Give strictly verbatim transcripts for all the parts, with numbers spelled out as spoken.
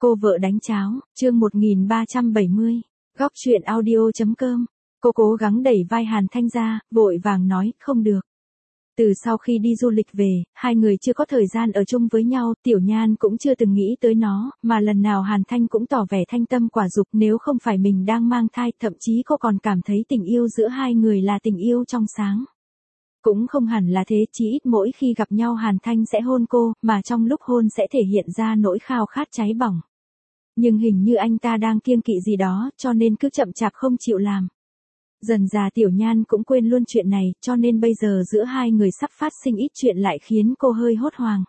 Cô vợ đánh cháo, chương một nghìn ba trăm bảy mươi. Góc truyện audio.com. Cô cố gắng đẩy vai Hàn Thanh ra, vội vàng nói, không được. Từ sau khi đi du lịch về, hai người chưa có thời gian ở chung với nhau, Tiểu Nhan cũng chưa từng nghĩ tới nó, mà lần nào Hàn Thanh cũng tỏ vẻ thanh tâm quả dục, nếu không phải mình đang mang thai, thậm chí cô còn cảm thấy tình yêu giữa hai người là tình yêu trong sáng. Cũng không hẳn là thế, chỉ ít mỗi khi gặp nhau Hàn Thanh sẽ hôn cô, mà trong lúc hôn sẽ thể hiện ra nỗi khao khát cháy bỏng. Nhưng hình như anh ta đang kiêng kỵ gì đó, cho nên cứ chậm chạp không chịu làm. Dần dà Tiểu Nhan cũng quên luôn chuyện này, cho nên bây giờ giữa hai người sắp phát sinh ít chuyện lại khiến cô hơi hốt hoảng.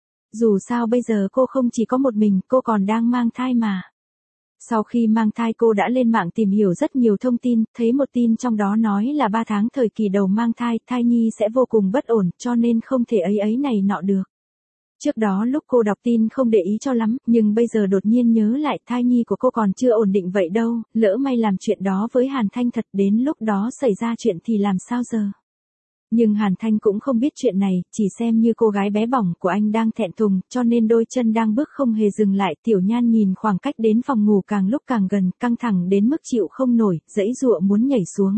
Dù sao bây giờ cô không chỉ có một mình, cô còn đang mang thai mà. Sau khi mang thai cô đã lên mạng tìm hiểu rất nhiều thông tin, thấy một tin trong đó nói là ba tháng thời kỳ đầu mang thai, thai nhi sẽ vô cùng bất ổn, cho nên không thể ấy ấy này nọ được. Trước đó lúc cô đọc tin không để ý cho lắm, nhưng bây giờ đột nhiên nhớ lại thai nhi của cô còn chưa ổn định vậy đâu, lỡ may làm chuyện đó với Hàn Thanh thật đến lúc đó xảy ra chuyện thì làm sao giờ. Nhưng Hàn Thanh cũng không biết chuyện này, chỉ xem như cô gái bé bỏng của anh đang thẹn thùng, cho nên đôi chân đang bước không hề dừng lại. Tiểu Nhan nhìn khoảng cách đến phòng ngủ càng lúc càng gần, căng thẳng đến mức chịu không nổi, giãy giụa muốn nhảy xuống.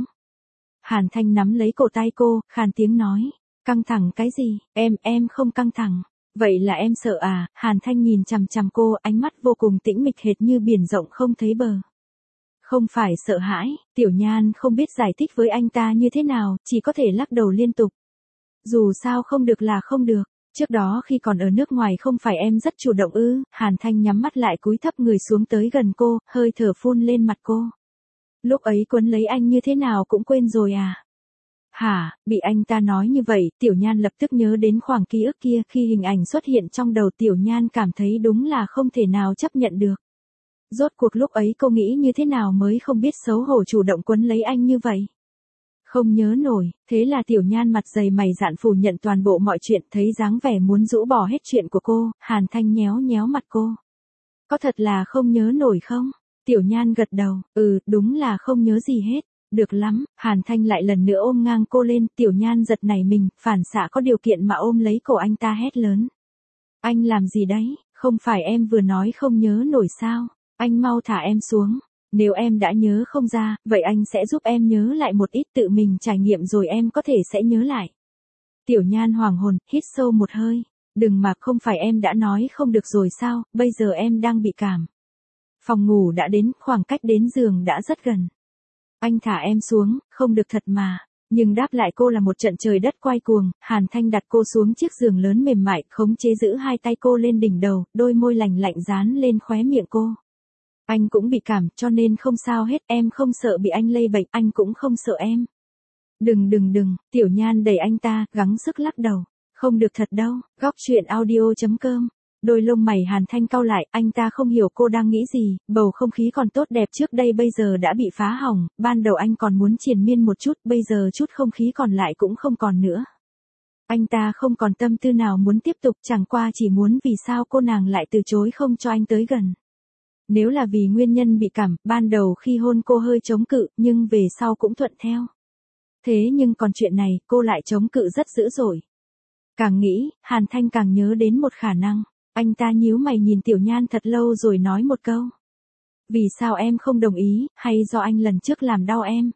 Hàn Thanh nắm lấy cổ tay cô, khàn tiếng nói, căng thẳng cái gì, em, em không căng thẳng. Vậy là em sợ à? Hàn Thanh nhìn chằm chằm cô, ánh mắt vô cùng tĩnh mịch hệt như biển rộng không thấy bờ. Không phải sợ hãi, Tiểu Nhan không biết giải thích với anh ta như thế nào, chỉ có thể lắc đầu liên tục. Dù sao không được là không được, trước đó khi còn ở nước ngoài không phải em rất chủ động ư? Hàn Thanh nhắm mắt lại cúi thấp người xuống tới gần cô, hơi thở phun lên mặt cô. Lúc ấy quấn lấy anh như thế nào cũng quên rồi à? Hả, bị anh ta nói như vậy, Tiểu Nhan lập tức nhớ đến khoảng ký ức kia, khi hình ảnh xuất hiện trong đầu Tiểu Nhan cảm thấy đúng là không thể nào chấp nhận được. Rốt cuộc lúc ấy cô nghĩ như thế nào mới không biết xấu hổ chủ động quấn lấy anh như vậy. Không nhớ nổi, thế là Tiểu Nhan mặt dày mày dạn phủ nhận toàn bộ mọi chuyện, thấy dáng vẻ muốn rũ bỏ hết chuyện của cô, Hàn Thanh nhéo nhéo mặt cô. Có thật là không nhớ nổi không? Tiểu Nhan gật đầu, ừ, đúng là không nhớ gì hết. Được lắm, Hàn Thanh lại lần nữa ôm ngang cô lên, Tiểu Nhan giật nảy mình, phản xạ có điều kiện mà ôm lấy cổ anh ta hét lớn. Anh làm gì đấy, không phải em vừa nói không nhớ nổi sao, anh mau thả em xuống, nếu em đã nhớ không ra, vậy anh sẽ giúp em nhớ lại một ít, tự mình trải nghiệm rồi em có thể sẽ nhớ lại. Tiểu Nhan hoàng hồn, hít sâu một hơi, đừng mà không phải em đã nói không được rồi sao, bây giờ em đang bị cảm. Phòng ngủ đã đến, khoảng cách đến giường đã rất gần. Anh thả em xuống, không được thật mà. Nhưng đáp lại cô là một trận trời đất quay cuồng, Hàn Thanh đặt cô xuống chiếc giường lớn mềm mại, khống chế giữ hai tay cô lên đỉnh đầu, đôi môi lạnh lạnh dán lên khóe miệng cô. Anh cũng bị cảm, cho nên không sao hết, em không sợ bị anh lây bệnh, anh cũng không sợ em. Đừng đừng đừng, Tiểu Nhan đẩy anh ta, gắng sức lắc đầu. Không được thật đâu, góc truyện audio.com. Đôi lông mày Hàn Thanh cau lại, anh ta không hiểu cô đang nghĩ gì, bầu không khí còn tốt đẹp trước đây bây giờ đã bị phá hỏng, ban đầu anh còn muốn triền miên một chút, bây giờ chút không khí còn lại cũng không còn nữa. Anh ta không còn tâm tư nào muốn tiếp tục, chẳng qua chỉ muốn vì sao cô nàng lại từ chối không cho anh tới gần. Nếu là vì nguyên nhân bị cảm, ban đầu khi hôn cô hơi chống cự, nhưng về sau cũng thuận theo. Thế nhưng còn chuyện này, cô lại chống cự rất dữ dội. Càng nghĩ, Hàn Thanh càng nhớ đến một khả năng. Anh ta nhíu mày nhìn Tiểu Nhan thật lâu rồi nói một câu. Vì sao em không đồng ý, hay do anh lần trước làm đau em?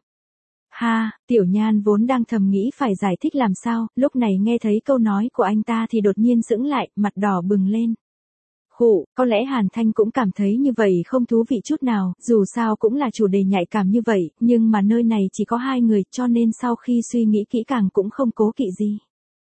Ha, Tiểu Nhan vốn đang thầm nghĩ phải giải thích làm sao, lúc này nghe thấy câu nói của anh ta thì đột nhiên sững lại, mặt đỏ bừng lên. Khụ, có lẽ Hàn Thanh cũng cảm thấy như vậy không thú vị chút nào, dù sao cũng là chủ đề nhạy cảm như vậy, nhưng mà nơi này chỉ có hai người, cho nên sau khi suy nghĩ kỹ càng cũng không cố kỵ gì.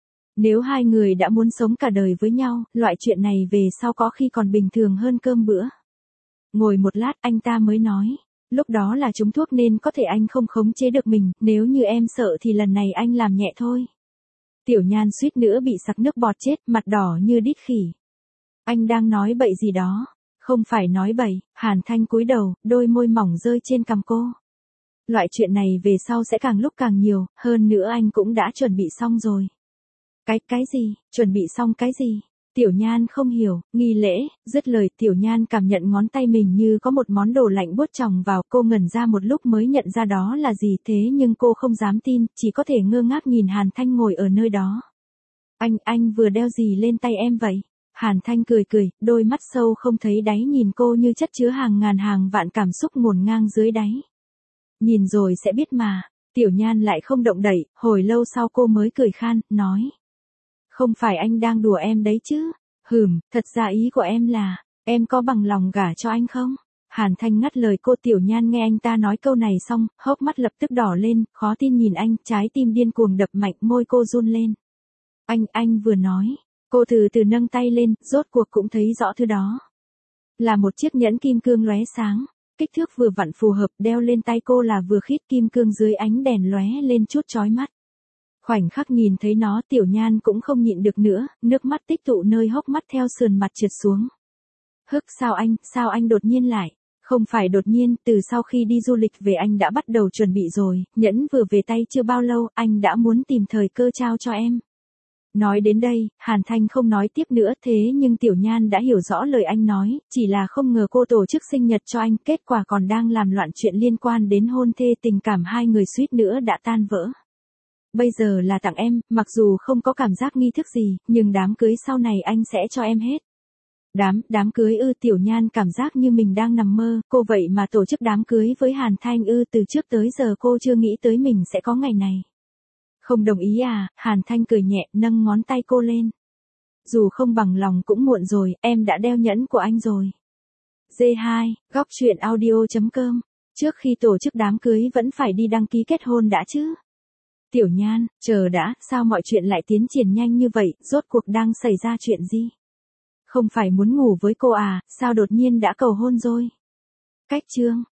Nếu hai người đã muốn sống cả đời với nhau, loại chuyện này về sau có khi còn bình thường hơn cơm bữa. Ngồi một lát anh ta mới nói, lúc đó là trúng thuốc nên có thể anh không khống chế được mình, nếu như em sợ thì lần này anh làm nhẹ thôi. Tiểu Nhan suýt nữa bị sặc nước bọt chết, mặt đỏ như đít khỉ. Anh đang nói bậy gì đó, không phải nói bậy, Hàn Thanh cúi đầu, đôi môi mỏng rơi trên cằm cô. Loại chuyện này về sau sẽ càng lúc càng nhiều, hơn nữa anh cũng đã chuẩn bị xong rồi. Cái, cái gì, chuẩn bị xong cái gì? Tiểu Nhan không hiểu, nghi lễ, dứt lời Tiểu Nhan cảm nhận ngón tay mình như có một món đồ lạnh buốt chòng vào, cô ngẩn ra một lúc mới nhận ra đó là gì, thế nhưng cô không dám tin, chỉ có thể ngơ ngác nhìn Hàn Thanh ngồi ở nơi đó. Anh, anh vừa đeo gì lên tay em vậy? Hàn Thanh cười cười, đôi mắt sâu không thấy đáy nhìn cô như chất chứa hàng ngàn hàng vạn cảm xúc ngổn ngang dưới đáy. Nhìn rồi sẽ biết mà. Tiểu Nhan lại không động đậy, hồi lâu sau cô mới cười khan, nói. Không phải anh đang đùa em đấy chứ? Hừm, thật ra ý của em là, em có bằng lòng gả cho anh không? Hàn Thanh ngắt lời cô. Tiểu Nhan nghe anh ta nói câu này xong, hốc mắt lập tức đỏ lên, khó tin nhìn anh, trái tim điên cuồng đập mạnh, môi cô run lên. Anh, anh vừa nói. Cô từ từ nâng tay lên, rốt cuộc cũng thấy rõ thứ đó. Là một chiếc nhẫn kim cương lóe sáng, kích thước vừa vặn phù hợp, đeo lên tay cô là vừa khít, kim cương dưới ánh đèn lóe lên chút chói mắt. Khoảnh khắc nhìn thấy nó, Tiểu Nhan cũng không nhịn được nữa, nước mắt tích tụ nơi hốc mắt theo sườn mặt trượt xuống. Hức, sao anh, sao anh đột nhiên lại? Không phải đột nhiên, từ sau khi đi du lịch về anh đã bắt đầu chuẩn bị rồi, nhẫn vừa về tay chưa bao lâu, anh đã muốn tìm thời cơ trao cho em. Nói đến đây, Hàn Thanh không nói tiếp nữa, thế nhưng Tiểu Nhan đã hiểu rõ lời anh nói, chỉ là không ngờ cô tổ chức sinh nhật cho anh, kết quả còn đang làm loạn chuyện liên quan đến hôn thê, tình cảm hai người suýt nữa đã tan vỡ. Bây giờ là tặng em, mặc dù không có cảm giác nghi thức gì, nhưng đám cưới sau này anh sẽ cho em hết. Đám, đám cưới ư? Tiểu Nhan cảm giác như mình đang nằm mơ, cô vậy mà tổ chức đám cưới với Hàn Thanh ư? Từ trước tới giờ cô chưa nghĩ tới mình sẽ có ngày này. Không đồng ý à? Hàn Thanh cười nhẹ, nâng ngón tay cô lên. Dù không bằng lòng cũng muộn rồi, em đã đeo nhẫn của anh rồi. giê hai, góc truyện audio chấm com. Trước khi tổ chức đám cưới vẫn phải đi đăng ký kết hôn đã chứ? Tiểu Nhan, chờ đã, sao mọi chuyện lại tiến triển nhanh như vậy, rốt cuộc đang xảy ra chuyện gì? Không phải muốn ngủ với cô à, sao đột nhiên đã cầu hôn rồi? Cách chương.